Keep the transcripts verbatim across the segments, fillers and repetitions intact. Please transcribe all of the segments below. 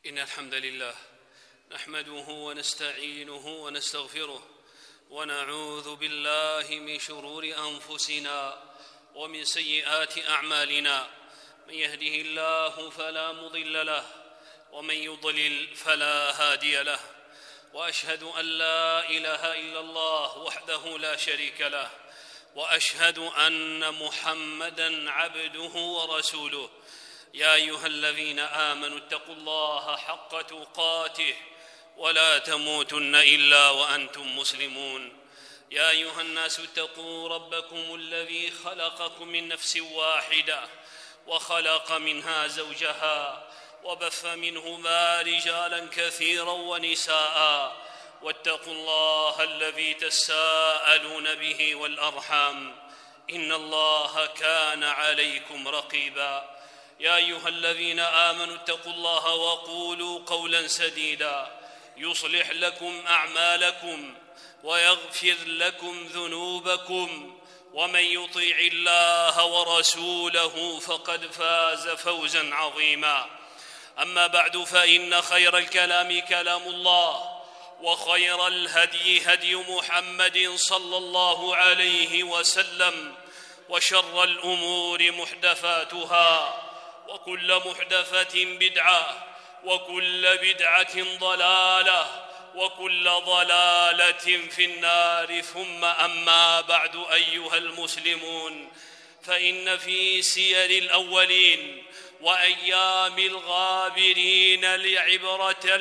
إن الحمد لله نحمده ونستعينه ونستغفره ونعوذ بالله من شرور أنفسنا ومن سيئات أعمالنا. من يهده الله فلا مضل له ومن يضلل فلا هادي له، وأشهد أن لا إله إلا الله وحده لا شريك له، وأشهد أن محمدًا عبده ورسوله. يا أيها الذين آمنوا اتقوا الله حق تقاته ولا تموتن إلا وأنتم مسلمون. يا أيها الناس اتقوا ربكم الذي خلقكم من نفس واحدة وخلق منها زوجها وبث منهما رجالا كثيرا ونساء، واتقوا الله الذي تساءلون به والأرحام إن الله كان عليكم رقيبا. يا أيها الذين آمنوا اتقوا الله وقولوا قولا سديدا يصلح لكم أعمالكم ويغفر لكم ذنوبكم، ومن يطيع الله ورسوله فقد فاز فوزا عظيما. أما بعد، فإن خير الكلام كلام الله، وخير الهدي هدي محمد صلى الله عليه وسلم، وشر الأمور محدثاتها، وكل محدثة بدعة، وكل بدعة ضلالة، وكل ضلالة في النار. ثم أما بعد، أيها المسلمون، فإن في سير الأولين وأيام الغابرين لعبرة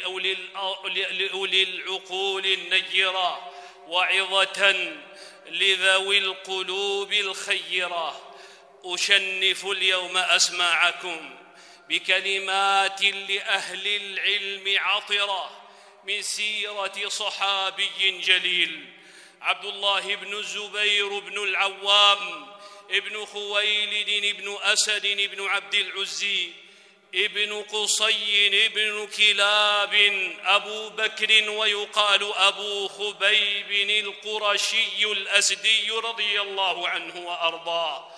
لأولي العقول النيرة، وعظة لذوي القلوب الخيرة. أشنف اليوم أسماعكم بكلمات لأهل العلم عطرة من سيرة صحابي جليل، عبد الله بن الزبير بن العوام ابن خويلد بن أسد بن عبد العزي ابن قصي ابن كلاب أبو بكر، ويقال أبو خبيب القرشي الأسدي رضي الله عنه وأرضاه.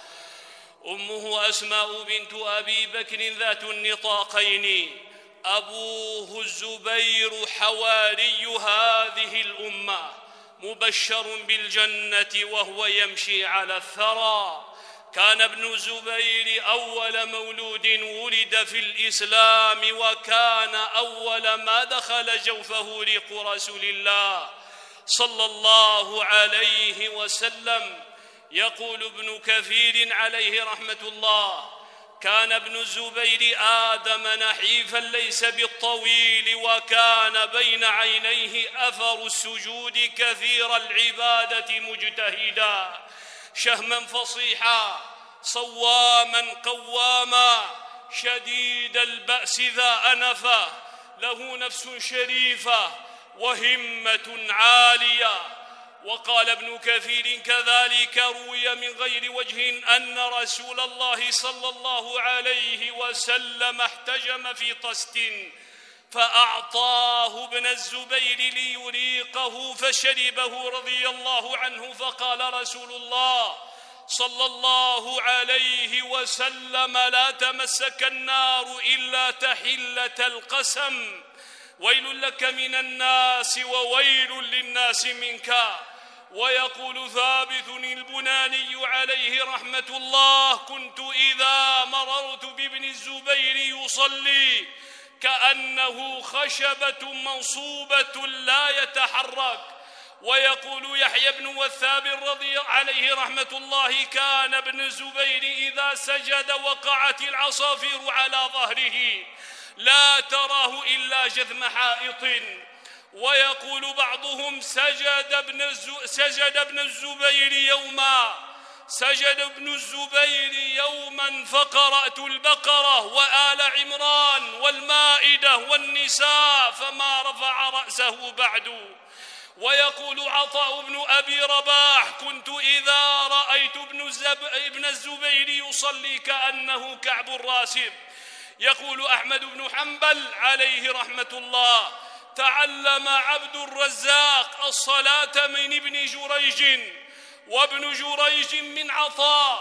أمه أسماء بنت أبي بكر ذات النطاقين، أبوه الزبير حواري هذه الأمة مبشر بالجنة وهو يمشي على الثرى. كان ابن الزبير أول مولود ولد في الإسلام، وكان أول ما دخل جوفه ريق رسول الله صلى الله عليه وسلم. يقول ابن كثير عليه رحمة الله: كان ابن الزبير آدم نحيفا ليس بالطويل، وكان بين عينيه أثر السجود كثير العبادة مجتهدا، شهما فصيحا صواما قواما، شديد البأس ذا أنفة، له نفس شريفة وهمة عالية. وقال ابن كثير: كذلك روي من غير وجه أن رسول الله صلى الله عليه وسلم احتجم في طست فأعطاه ابن الزبير ليريقه فشربه رضي الله عنه، فقال رسول الله صلى الله عليه وسلم: لا تمسك النار إلا تحلة القسم، ويل لك من الناس وويل للناس منك. ويقول ثابت البناني عليه رحمة الله: كنت إذا مررت بابن الزبير يصلي كأنه خشبة منصوبة لا يتحرك. ويقول يحيى بن وثاب رضي عليه رحمة الله: كان ابن الزبير إذا سجد وقعت العصافير على ظهره لا تراه إلا جذم حائط. ويقول بعضهم: سجد ابن سجد ابن الزبير يوما سجد ابن الزبير يوما فقرأت البقرة وآل عمران والمائدة والنساء فما رفع رأسه بعد. ويقول عطاء بن أبي رباح: كنت إذا رأيت ابن, ابن الزبير يصلي كأنه كعب الراسب. يقول أحمد بن حنبل عليه رحمة الله: تعلم عبد الرزاق الصلاة من ابن جريج، وابن جريج من عطاء،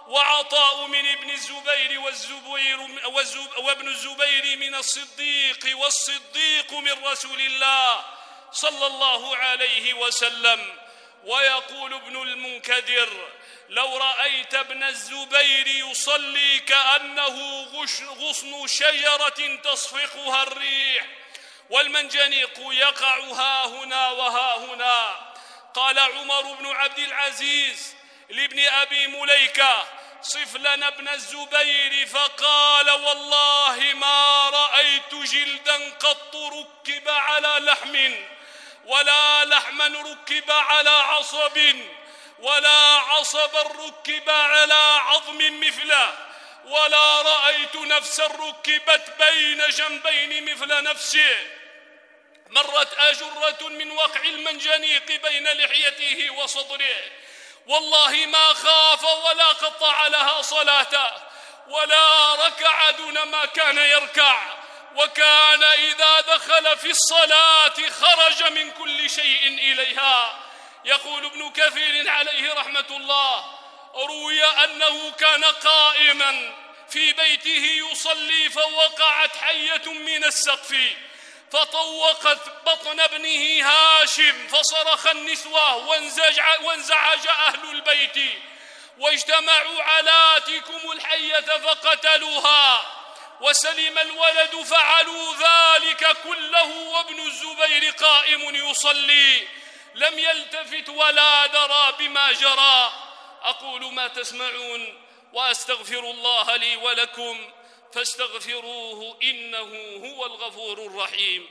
وعطاء من ابن الزبير والزبير وابن الزبير من الصديق والصديق من رسول الله صلى الله عليه وسلم. ويقول ابن المنكدر: لو رأيت ابن الزبير يصلي كأنه غصن شجرة تصفقها الريح والمنجنيق يقع ها هنا وها هنا. قال عمر بن عبد العزيز لابن أبي مليكة: صف لنا ابن الزبير، فقال: والله ما رأيت جلدا قط ركب على لحم، ولا لحما ركب على عصب، ولا عصبا ركب على عظم مثله، ولا رأيت نفسا ركبت بين جنبين مثل نفسه، مرت أجرة من وقع المنجنيق بين لحيته وصدره، والله ما خاف ولا قطع لها صلاته، ولا ركع دون ما كان يركع، وكان إذا دخل في الصلاة خرج من كل شيء إليها. يقول ابن كثير عليه رحمة الله: روي أنه كان قائما في بيته يصلي فوقعت حية من السقف فطوقت بطن ابنه هاشم، فصرخ النسوة وانزعج أهل البيت واجتمعوا على تلكم الحية فقتلوها، وسلم الولد. فعلوا ذلك كله وابن الزبير قائم يصلي لم يلتفت ولا درى بما جرى. أقول ما تسمعون وأستغفر الله لي ولكم فاستغفروه إنه هو الغفور الرحيم.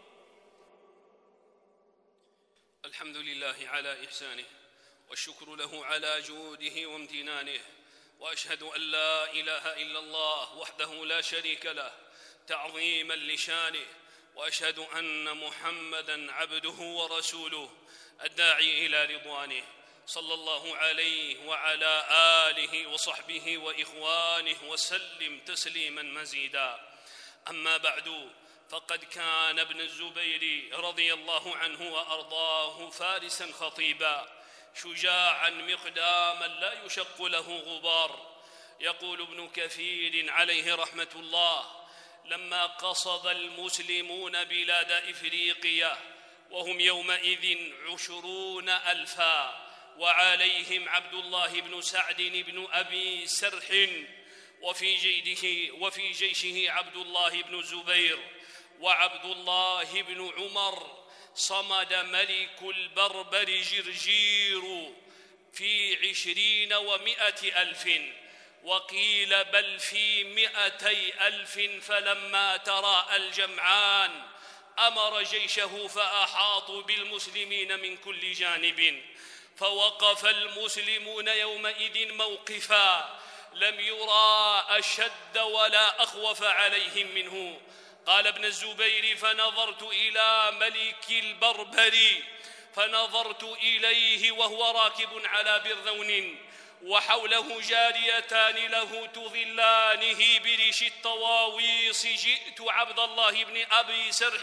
الحمد لله على إحسانه، والشكر له على جوده وامتنانه، وأشهد أن لا إله إلا الله وحده لا شريك له تعظيما لشانه، وأشهد أن محمدا عبده ورسوله الداعي إلى رضوانه، صلى الله عليه وعلى آله وصحبه وإخوانه وسلم تسليما مزيدا. أما بعد، فقد كان ابن الزبير رضي الله عنه وأرضاه فارسا خطيبا شجاعا مقداما لا يشق له غبار. يقول ابن كثير عليه رحمة الله: لما قصد المسلمون بلاد إفريقيا وهم يومئذ عشرون ألفا، وعليهم عبد الله بن سعد بن أبي سرح، وفي جيشه, وفي جيشه عبد الله بن الزبير وعبد الله بن عمر، صمد ملك البربر جرجير في عشرين ومائة ألف، وقيل بل في مائتي ألف. فلما تراءى الجمعان أمر جيشه فأحاطوا بالمسلمين من كل جانب، فوقف المسلمون يومئذ موقفا لم يرى أشد ولا أخوف عليهم منه. قال ابن الزبير: فنظرت إلى ملك البربر فنظرت إليه وهو راكب على برذون، وحوله جاريتان له تظلانه بريش الطواويص. جئت عبد الله بن أبي سرح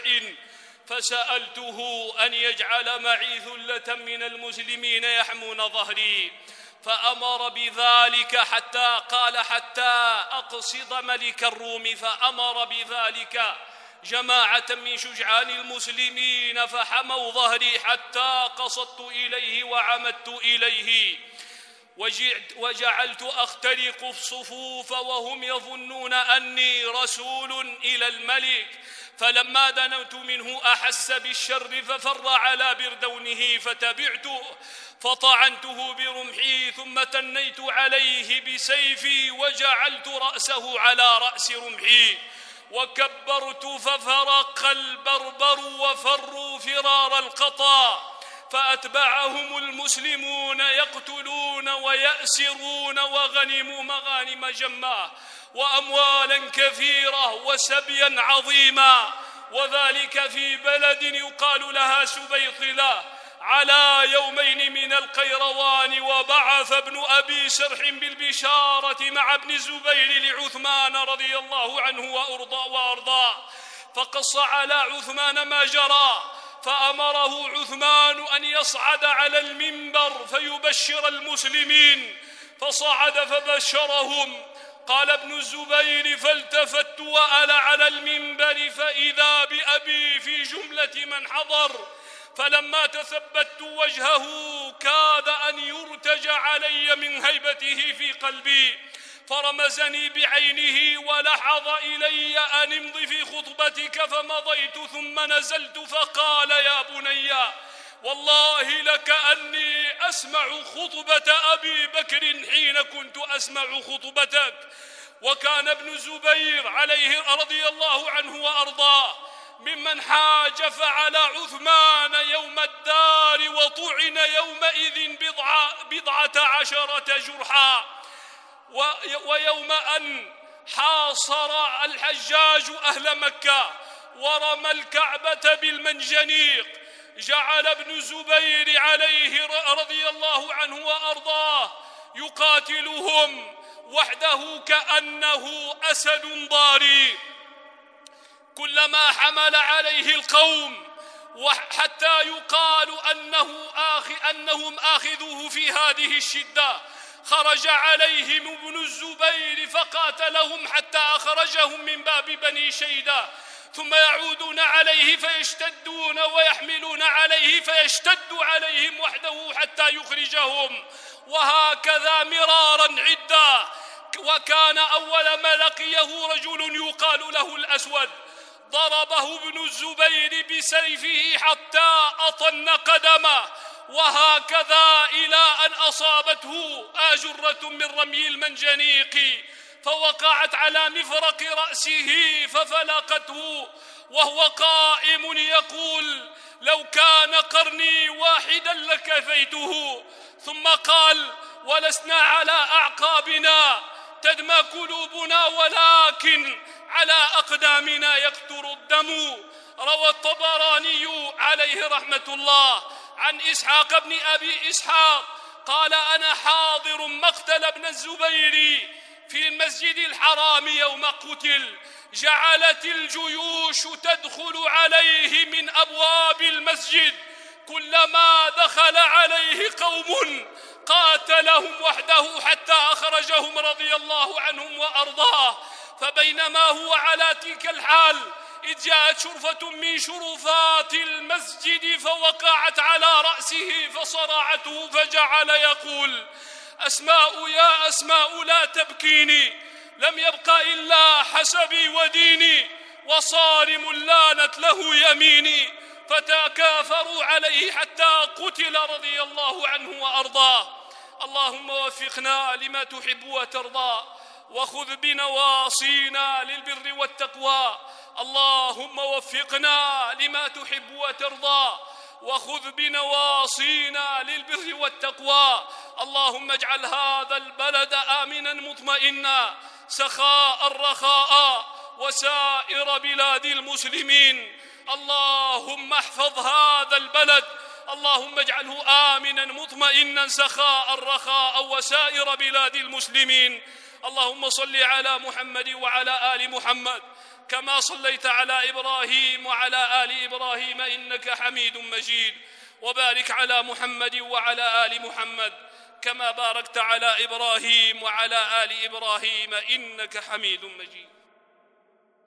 فسألته أن يجعل معي ثلة من المسلمين يحمون ظهري، فأمر بذلك حتى قال حتى أقصد ملك الروم، فأمر بذلك جماعة من شجعان المسلمين فحموا ظهري حتى قصدت إليه وعمدت إليه، وجعلت أخترق الصفوف وهم يظنون أني رسول إلى الملك. فلما دنوت منه أحس بالشر ففر على بردونه، فتبعته فطعنته برمحي، ثم تنيت عليه بسيفي وجعلت رأسه على رأس رمحي، وكبرت ففرق البربر وفروا فرار القطا، فأتبعهم المسلمون يقتلون ويأسرون، وغنموا مغانم جمة وأموالا كثيرة وسبيا عظيما، وذلك في بلد يقال لها سبيطلة على يومين من القيروان. وبعث ابن أبي سرح بالبشارة مع ابن الزبير لعثمان رضي الله عنه وأرضاه، فقص على عثمان ما جرى، فأمره عثمان أن يصعد على المنبر فيبشر المسلمين، فصعد فبشرهم. قال ابن الزبير: فالتفت وأنا على المنبر فإذا بأبي في جملة من حضر، فلما تثبت وجهه كاد أن يرتج علي من هيبته في قلبي، فرمزني بعينه ولحظ إلي أن امض في خطبتك، فمضيت ثم نزلت فقال: يا بني والله لكأني أسمع خطبة أبي بكر حين كنت أسمع خطبتك. وكان ابن الزبير عليه رضي الله عنه وأرضاه ممن حاجف على عثمان يوم الدار وطعن يومئذ بضع بضعة عشرة جرحا. ويوم أن حاصر الحجاج أهل مكة ورمى الكعبة بالمنجنيق، جعل ابن الزبير عليه رضي الله عنه وأرضاه يقاتلهم وحده كأنه أسد ضاري، كلما حمل عليه القوم وحتى يقال أنه آخ أنهم آخذوه في هذه الشدة، خرج عليهم ابن الزبير فقاتلهم حتى أخرجهم من باب بني شيدة، ثم يعودون عليه فيشتدون ويحملون عليه فيشتد عليهم وحده حتى يخرجهم، وهكذا مرارا عدة. وكان أول ما لقيه رجل يقال له الأسود، ضربه ابن الزبير بسيفه حتى أطن قدمه، وهكذا إلى أن أصابته آجرة من رمي المنجنيق فوقعت على مفرق رأسه ففلقته، وهو قائم يقول: لو كان قرني واحدا لكفيته. ثم قال: ولسنا على أعقابنا تدمى قلوبنا ولكن على أقدامنا يقطر الدم. روى الطبراني عليه رحمة الله عن إسحاق بن أبي إسحاق قال: أنا حاضر مقتل ابن الزبير في المسجد الحرام يوم قتل، جعلت الجيوش تدخل عليه من أبواب المسجد، كلما دخل عليه قوم قاتلهم وحده حتى أخرجهم رضي الله عنهم وأرضاه. فبينما هو على تلك الحال إذ جاءت شرفة من شرفات المسجد فوقعت على رأسه فصرعته، فجعل يقول: أسماء يا أسماء لا تبكيني، لم يبق إلا حسبي وديني، وصارم لانت له يميني. فتكافروا عليه حتى قتل رضي الله عنه وأرضاه. اللهم وفقنا لما تحب وترضى، وخذ بنواصينا للبر والتقوى. اللهم وفقنا لما تحب وترضى، وخذ بنواصينا للبر والتقوى. اللهم اجعل هذا البلد آمنا مطمئنا سخاء رخاء وسائر بلاد المسلمين. اللهم احفظ هذا البلد، اللهم اجعله آمنا مطمئنا سخاء رخاء وسائر بلاد المسلمين. اللهم صل على محمد وعلى آل محمد كما صليت على إبراهيم وعلى آل إبراهيم إنك حميد مجيد، وبارك على محمد وعلى آل محمد كما باركت على إبراهيم وعلى آل إبراهيم إنك حميد مجيد.